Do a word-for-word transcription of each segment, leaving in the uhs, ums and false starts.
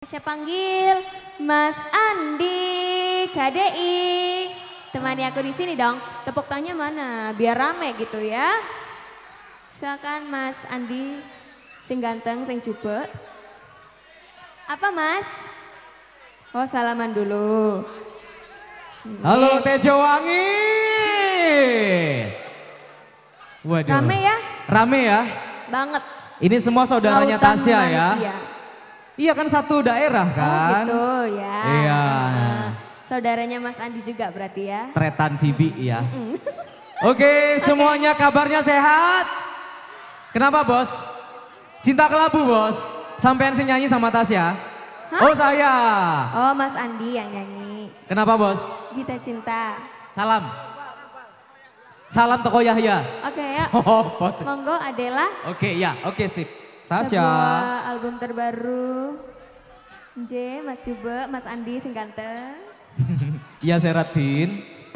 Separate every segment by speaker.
Speaker 1: Saya panggil Mas Andi K D I. Temani aku di sini dong. Tepuk tangannya mana? Biar rame gitu ya. Silakan Mas Andi, sing ganteng, sing coba. Apa Mas? Oh salaman dulu.
Speaker 2: Halo yes. Tejo Wangi. Waduh.
Speaker 1: Rame ya?
Speaker 2: Rame ya?
Speaker 1: Banget.
Speaker 2: Ini semua saudaranya
Speaker 1: Lautan
Speaker 2: Tasya ya?
Speaker 1: manusia.
Speaker 2: Iya kan satu daerah kan?
Speaker 1: Oh gitu ya.
Speaker 2: Iya.
Speaker 1: Uh, saudaranya Mas Andi juga berarti ya?
Speaker 2: Tretan Tibi ya. Mm -mm. Oke semuanya kabarnya sehat? Kenapa bos? Cinta kelabu bos? Sampean sih nyanyi sama Tasya? Hah? Oh saya.
Speaker 1: Oh Mas Andi yang nyanyi.
Speaker 2: Kenapa bos?
Speaker 1: Kita cinta.
Speaker 2: Salam. Salam Toko Yahya.
Speaker 1: Oke ya.
Speaker 2: Oh bos.
Speaker 1: Monggo Adela.
Speaker 2: Oke ya, oke sip. Tasya.
Speaker 1: Sebuah album terbaru. J, Mas Juba, Mas Andi sing ganteng.
Speaker 2: Iya Seratin.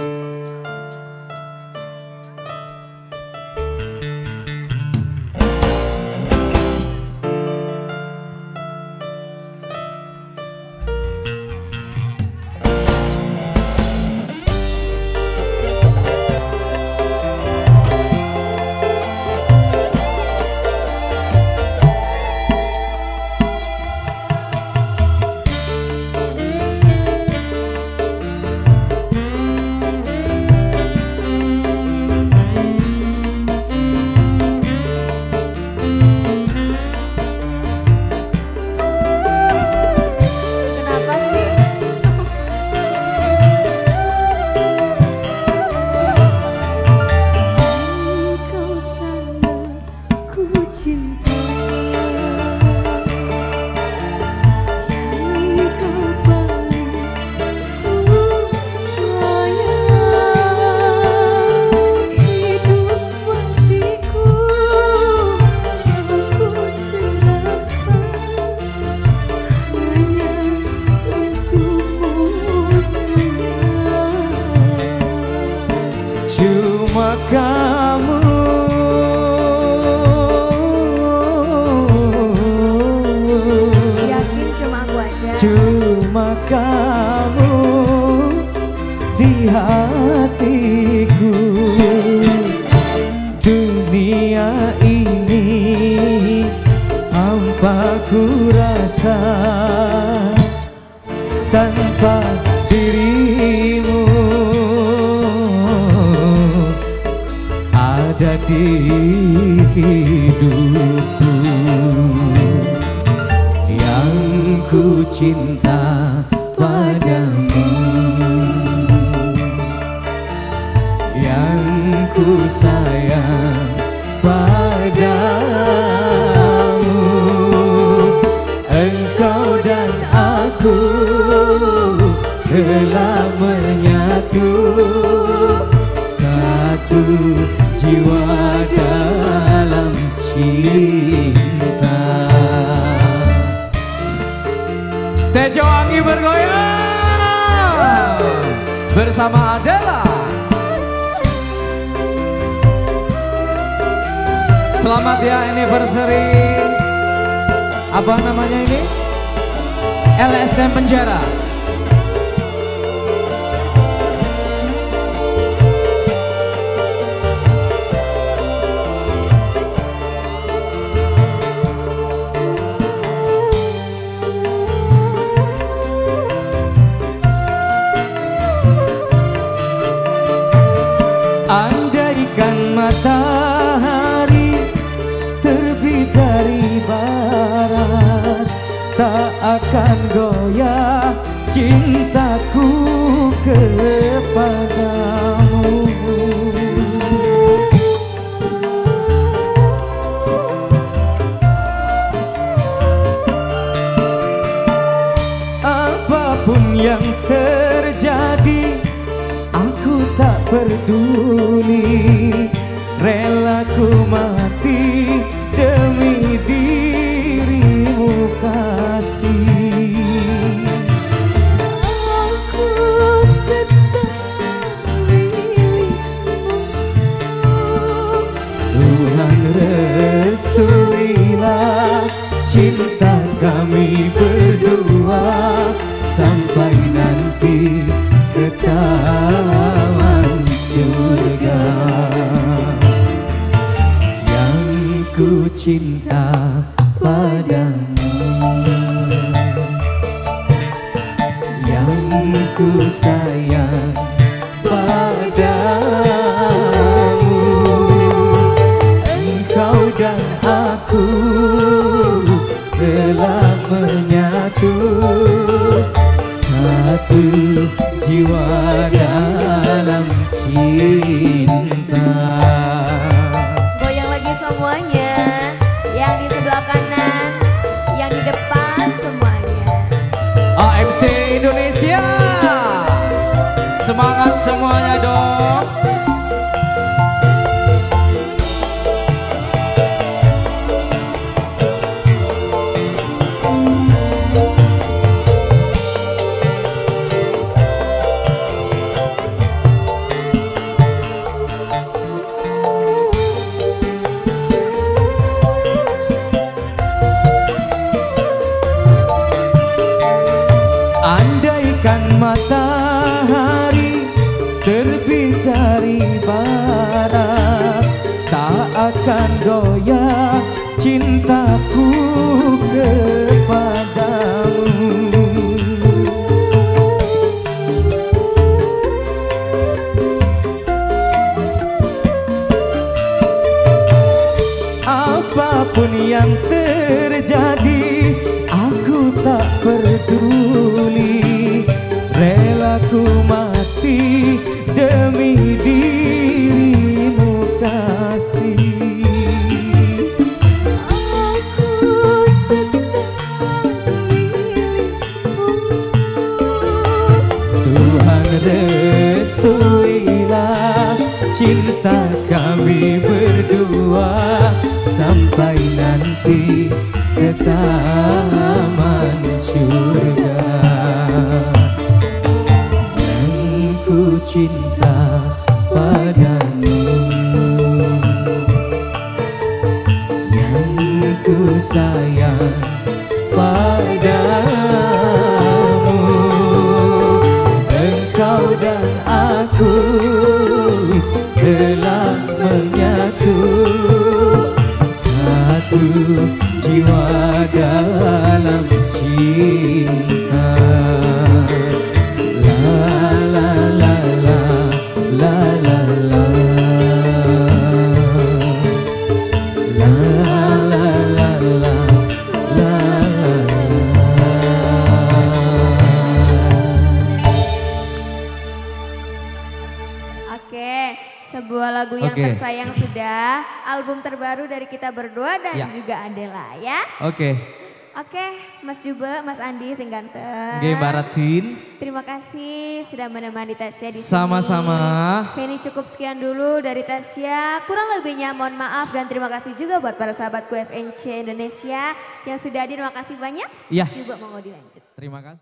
Speaker 2: Cuma kamu
Speaker 1: yakin cuma aku aja.
Speaker 2: Cuma kamu di hatiku. Dunia ini hampa ku rasa tanpa dirimu ada di hidupku. Yang ku cinta padamu, yang ku sayang padamu. Engkau dan aku telah menyatu, satu jiwa dalam cinta. Tejo Wangi bergoyang bersama Adela. Selamat ya anniversary. Apa namanya ini? L S M Penjara. Andaikan matahari terbit dari barat, tak akan goyah cintaku kepadamu. Apapun yang terjadi, aku tak peduli, rela ku mati demi dirimu kasih.
Speaker 1: Aku tetap milikmu.
Speaker 2: Tuhan restuilah cinta kami berdua.
Speaker 3: berdua sampai nanti ke taman surga. Yang ku cinta padamu, yang ku sayang padamu, engkau dan aku telah menyatu, satu jiwa dalam cinta.
Speaker 1: Goyang lagi semuanya, yang di sebelah kanan, yang di depan semuanya.
Speaker 2: A M C Indonesia, semangat semuanya dong.
Speaker 3: Andaikan matahari terbit dari barat, tak akan goyah cintaku kepadamu. Apapun yang terjadi, aku tak peduli, rela ku mati demi dirimu kasih.
Speaker 1: Aku tetap milikmu.
Speaker 3: Tuhan restuilah cinta kami berdua sampai nanti ke taman surga. Yang ku cinta padamu, yang ku sayang padamu, engkau dan aku telah menyatu, satu jiwa dalam cinta. La la la la la la la la la la la la.
Speaker 1: Oke, sebuah lagu yang
Speaker 2: Oke.
Speaker 1: tersayang sudah, album terbaru dari kita berdua dan
Speaker 2: Ya.
Speaker 1: juga Adela ya.
Speaker 2: Oke,
Speaker 1: Oke, Mas Juba, Mas Andi, sing ganteng.
Speaker 2: G Baratin.
Speaker 1: Terima kasih sudah menemani Tasya di sini.
Speaker 2: Sama-sama.
Speaker 1: Oke, ini cukup sekian dulu dari Tasya. Kurang lebihnya mohon maaf dan terima kasih juga buat para sahabatku S N C Indonesia yang sudah hadir. Terima kasih banyak.
Speaker 2: Iya.
Speaker 1: Coba mau dilanjut.
Speaker 2: Terima kasih.